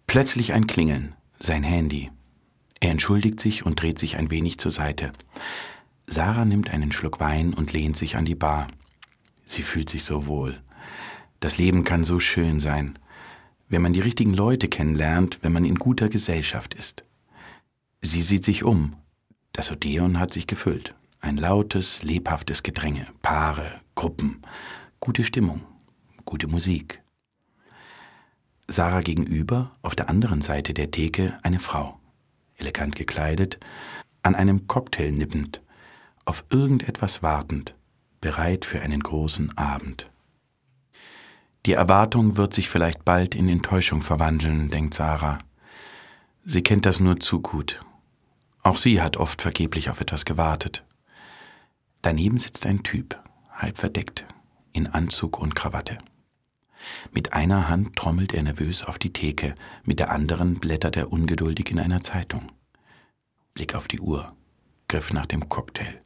Plötzlich ein Klingeln, sein Handy. Er entschuldigt sich und dreht sich ein wenig zur Seite. Sarah nimmt einen Schluck Wein und lehnt sich an die Bar. Sie fühlt sich so wohl. Das Leben kann so schön sein, wenn man die richtigen Leute kennenlernt, wenn man in guter Gesellschaft ist. Sie sieht sich um. Das Odeon hat sich gefüllt. Ein lautes, lebhaftes Gedränge, Paare, Gruppen, gute Stimmung, gute Musik. Sarah gegenüber, auf der anderen Seite der Theke, eine Frau, elegant gekleidet, an einem Cocktail nippend, auf irgendetwas wartend, bereit für einen großen Abend. Die Erwartung wird sich vielleicht bald in Enttäuschung verwandeln, denkt Sarah. Sie kennt das nur zu gut. Auch sie hat oft vergeblich auf etwas gewartet. Daneben sitzt ein Typ, halb verdeckt, in Anzug und Krawatte. Mit einer Hand trommelt er nervös auf die Theke, mit der anderen blättert er ungeduldig in einer Zeitung. Blick auf die Uhr, Griff nach dem Cocktail.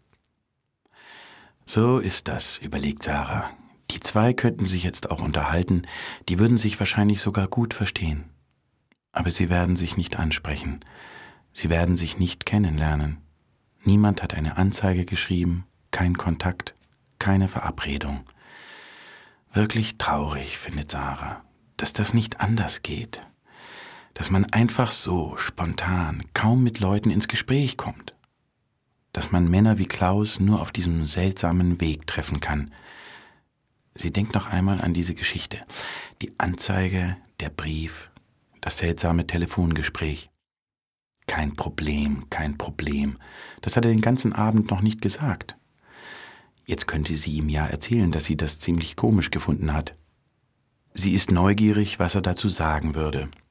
So ist das, überlegt Sarah. Die zwei könnten sich jetzt auch unterhalten, die würden sich wahrscheinlich sogar gut verstehen. Aber sie werden sich nicht ansprechen, sie werden sich nicht kennenlernen. Niemand hat eine Anzeige geschrieben, kein Kontakt, keine Verabredung. Wirklich traurig, findet Sarah, dass das nicht anders geht. Dass man einfach so, spontan, kaum mit Leuten ins Gespräch kommt. Dass man Männer wie Klaus nur auf diesem seltsamen Weg treffen kann. Sie denkt noch einmal an diese Geschichte. Die Anzeige, der Brief, das seltsame Telefongespräch. Kein Problem, kein Problem. Das hat er den ganzen Abend noch nicht gesagt. Jetzt könnte sie ihm ja erzählen, dass sie das ziemlich komisch gefunden hat. Sie ist neugierig, was er dazu sagen würde.